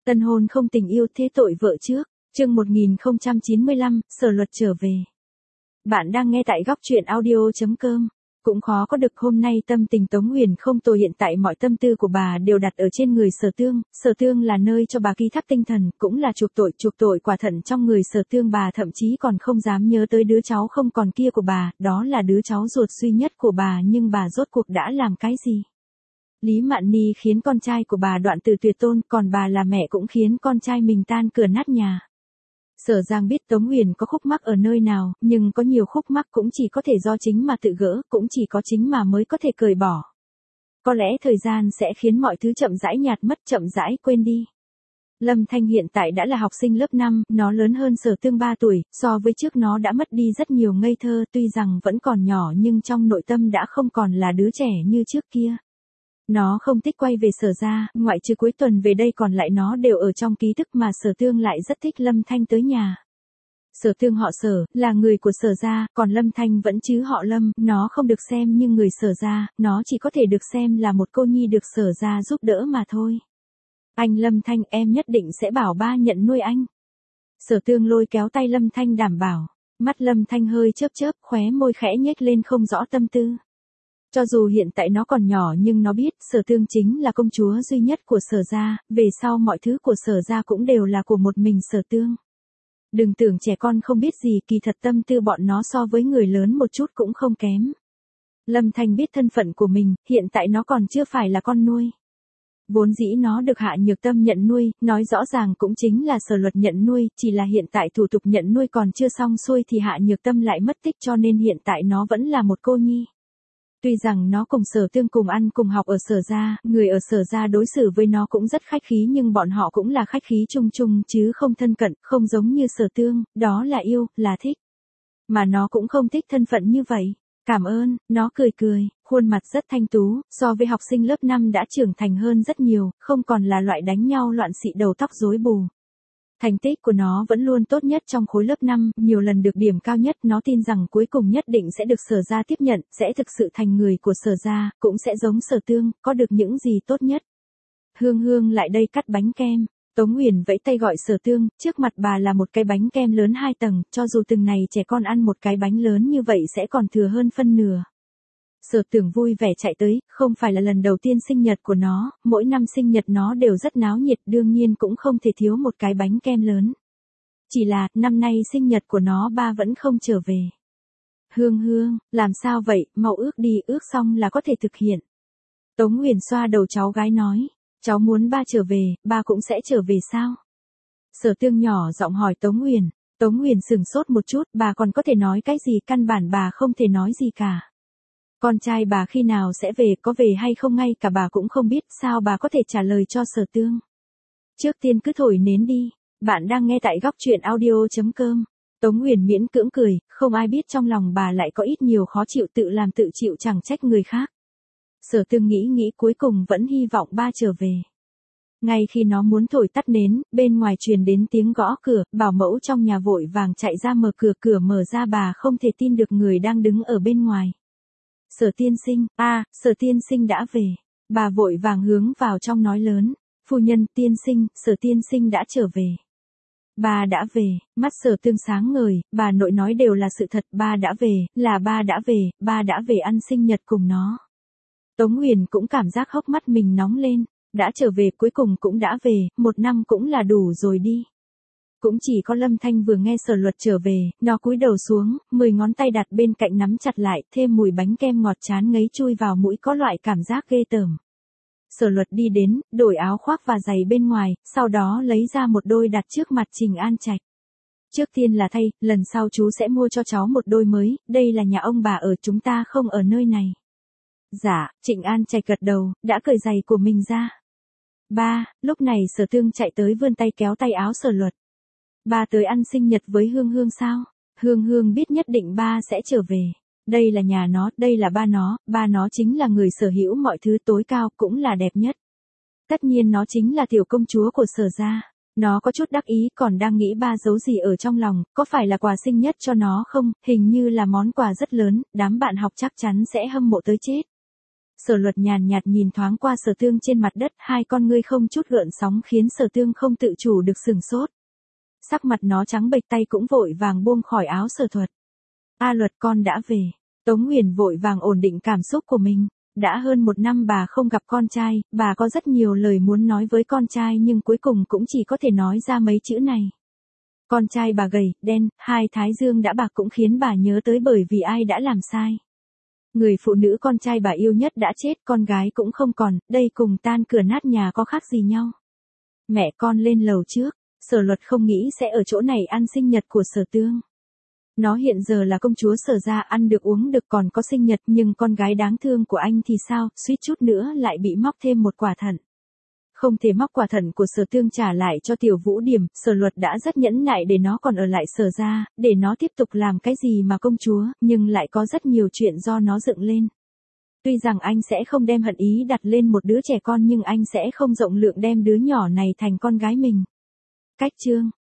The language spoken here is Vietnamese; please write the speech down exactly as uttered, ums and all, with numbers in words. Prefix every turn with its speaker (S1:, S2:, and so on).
S1: Tân hôn không tình yêu thế tội vợ trước. Chương một nghìn không trăm chín mươi lăm, Sở Luật trở về. Bạn đang nghe tại góc truyện audio chấm com. Cũng khó có được hôm nay tâm tình Tống Huyền không tồi, hiện tại mọi tâm tư của bà đều đặt ở trên người Sở Tương. Sở Tương là nơi cho bà ký thác tinh thần, cũng là chuộc tội, chuộc tội quả thận trong người Sở Tương. Bà thậm chí còn không dám nhớ tới đứa cháu không còn kia của bà, đó là đứa cháu ruột duy nhất của bà, nhưng bà rốt cuộc đã làm cái gì? Lý Mạn Ni khiến con trai của bà đoạn từ tuyệt tôn, còn bà là mẹ cũng khiến con trai mình tan cửa nát nhà. Sở Giang biết Tống Huyền có khúc mắc ở nơi nào, nhưng có nhiều khúc mắc cũng chỉ có thể do chính mà tự gỡ, cũng chỉ có chính mà mới có thể cởi bỏ. Có lẽ thời gian sẽ khiến mọi thứ chậm rãi nhạt mất, chậm rãi quên đi. Lâm Thanh hiện tại đã là học sinh lớp năm, nó lớn hơn Sở Tương ba tuổi, so với trước nó đã mất đi rất nhiều ngây thơ, tuy rằng vẫn còn nhỏ nhưng trong nội tâm đã không còn là đứa trẻ như trước kia. Nó không thích quay về Sở gia, ngoại trừ cuối tuần về đây còn lại nó đều ở trong ký thức, mà Sở Tương lại rất thích Lâm Thanh tới nhà. Sở Tương họ Sở, là người của Sở gia, còn Lâm Thanh vẫn chứ họ Lâm, nó không được xem như người Sở gia, nó chỉ có thể được xem là một cô nhi được Sở gia giúp đỡ mà thôi. Anh Lâm Thanh, em nhất định sẽ bảo ba nhận nuôi anh. Sở Tương lôi kéo tay Lâm Thanh đảm bảo. Mắt Lâm Thanh hơi chớp chớp, khóe môi khẽ nhếch lên không rõ tâm tư. Cho dù hiện tại nó còn nhỏ nhưng nó biết Sở Tương chính là công chúa duy nhất của Sở gia, về sau mọi thứ của Sở gia cũng đều là của một mình Sở Tương. Đừng tưởng trẻ con không biết gì, kỳ thật tâm tư bọn nó so với người lớn một chút cũng không kém. Lâm Thanh biết thân phận của mình, hiện tại nó còn chưa phải là con nuôi. Vốn dĩ nó được Hạ Nhược Tâm nhận nuôi, nói rõ ràng cũng chính là Sở Luật nhận nuôi, chỉ là hiện tại thủ tục nhận nuôi còn chưa xong xuôi thì Hạ Nhược Tâm lại mất tích, cho nên hiện tại nó vẫn là một cô nhi. Tuy rằng nó cùng Sở Tương cùng ăn cùng học ở Sở gia, người ở Sở gia đối xử với nó cũng rất khách khí, nhưng bọn họ cũng là khách khí chung chung chứ không thân cận, không giống như Sở Tương, đó là yêu, là thích. Mà nó cũng không thích thân phận như vậy. Cảm ơn, nó cười cười, khuôn mặt rất thanh tú, so với học sinh lớp năm đã trưởng thành hơn rất nhiều, không còn là loại đánh nhau loạn xị đầu tóc rối bù. Thành tích của nó vẫn luôn tốt nhất trong khối lớp năm, nhiều lần được điểm cao nhất, nó tin rằng cuối cùng nhất định sẽ được Sở gia tiếp nhận, sẽ thực sự thành người của Sở gia, cũng sẽ giống Sở Tương, có được những gì tốt nhất. Hương Hương lại đây cắt bánh kem. Tống Huyền vẫy tay gọi Sở Tương, trước mặt bà là một cái bánh kem lớn hai tầng, cho dù từng này trẻ con ăn một cái bánh lớn như vậy sẽ còn thừa hơn phân nửa. Sở Tưởng vui vẻ chạy tới, không phải là lần đầu tiên sinh nhật của nó, mỗi năm sinh nhật nó đều rất náo nhiệt, đương nhiên cũng không thể thiếu một cái bánh kem lớn. Chỉ là, năm nay sinh nhật của nó ba vẫn không trở về. Hương Hương, làm sao vậy, mau ước đi, ước xong là có thể thực hiện. Tống Huyền xoa đầu cháu gái nói, cháu muốn ba trở về, ba cũng sẽ trở về sao? Sở Tương nhỏ giọng hỏi Tống Huyền. Tống Huyền sửng sốt một chút, bà còn có thể nói cái gì, căn bản bà không thể nói gì cả. Con trai bà khi nào sẽ về, có về hay không ngay cả bà cũng không biết, sao bà có thể trả lời cho Sở Tương. Trước tiên cứ thổi nến đi, bạn đang nghe tại góc truyện audio chấm com. Tống Huyền miễn cưỡng cười, không ai biết trong lòng bà lại có ít nhiều khó chịu, tự làm tự chịu chẳng trách người khác. Sở Tương nghĩ nghĩ cuối cùng vẫn hy vọng ba trở về. Ngay khi nó muốn thổi tắt nến, bên ngoài truyền đến tiếng gõ cửa, bảo mẫu trong nhà vội vàng chạy ra mở cửa, cửa mở ra bà không thể tin được người đang đứng ở bên ngoài. Sở tiên sinh, a, à, Sở tiên sinh đã về. Bà vội vàng hướng vào trong nói lớn, phu nhân, tiên sinh, Sở tiên sinh đã trở về. Ba đã về, mắt Sở Tương sáng ngời, bà nội nói đều là sự thật, ba đã về, là ba đã về, ba đã về ăn sinh nhật cùng nó. Tống Huyền cũng cảm giác hốc mắt mình nóng lên, đã trở về, cuối cùng cũng đã về, một năm cũng là đủ rồi đi. Cũng chỉ có Lâm Thanh vừa nghe Sở Luật trở về, nó cúi đầu xuống, mười ngón tay đặt bên cạnh nắm chặt lại, thêm mùi bánh kem ngọt chán ngấy chui vào mũi, có loại cảm giác ghê tởm. Sở Luật đi đến, đổi áo khoác và giày bên ngoài, sau đó lấy ra một đôi đặt trước mặt Trình An Trạch. Trước tiên là thay, lần sau chú sẽ mua cho cháu một đôi mới, đây là nhà ông bà ở, chúng ta không ở nơi này. Dạ, Trịnh An Trạch gật đầu, đã cởi giày của mình ra. Ba, lúc này Sở Tương chạy tới vươn tay kéo tay áo Sở Luật. Ba tới ăn sinh nhật với Hương Hương sao? Hương Hương biết nhất định ba sẽ trở về. Đây là nhà nó, đây là ba nó, ba nó chính là người sở hữu mọi thứ tối cao, cũng là đẹp nhất. Tất nhiên nó chính là tiểu công chúa của Sở gia. Nó có chút đắc ý, còn đang nghĩ ba giấu gì ở trong lòng, có phải là quà sinh nhật cho nó không, hình như là món quà rất lớn, đám bạn học chắc chắn sẽ hâm mộ tới chết. Sở Luật nhàn nhạt nhìn thoáng qua Sở Tương trên mặt đất, hai con ngươi không chút gợn sóng khiến Sở Tương không tự chủ được sừng sốt. Sắc mặt nó trắng bệch, tay cũng vội vàng buông khỏi áo Sở Thuật. A Luật, con đã về. Tống Nguyền vội vàng ổn định cảm xúc của mình. Đã hơn một năm bà không gặp con trai, bà có rất nhiều lời muốn nói với con trai nhưng cuối cùng cũng chỉ có thể nói ra mấy chữ này. Con trai bà gầy, đen, hai thái dương đã bạc cũng khiến bà nhớ tới bởi vì ai đã làm sai. Người phụ nữ con trai bà yêu nhất đã chết, con gái cũng không còn, đây cùng tan cửa nát nhà có khác gì nhau. Mẹ con lên lầu trước, Sở Luật không nghĩ sẽ ở chỗ này ăn sinh nhật của Sở Tương. Nó hiện giờ là công chúa Sở gia, ăn được uống được còn có sinh nhật, nhưng con gái đáng thương của anh thì sao, suýt chút nữa lại bị móc thêm một quả thận. Không thể móc quả thận của Sở Tương trả lại cho Tiểu Vũ Điểm, Sở Luật đã rất nhẫn nại để nó còn ở lại Sở gia, để nó tiếp tục làm cái gì mà công chúa, nhưng lại có rất nhiều chuyện do nó dựng lên. Tuy rằng anh sẽ không đem hận ý đặt lên một đứa trẻ con nhưng anh sẽ không rộng lượng đem đứa nhỏ này thành con gái mình. Cách chương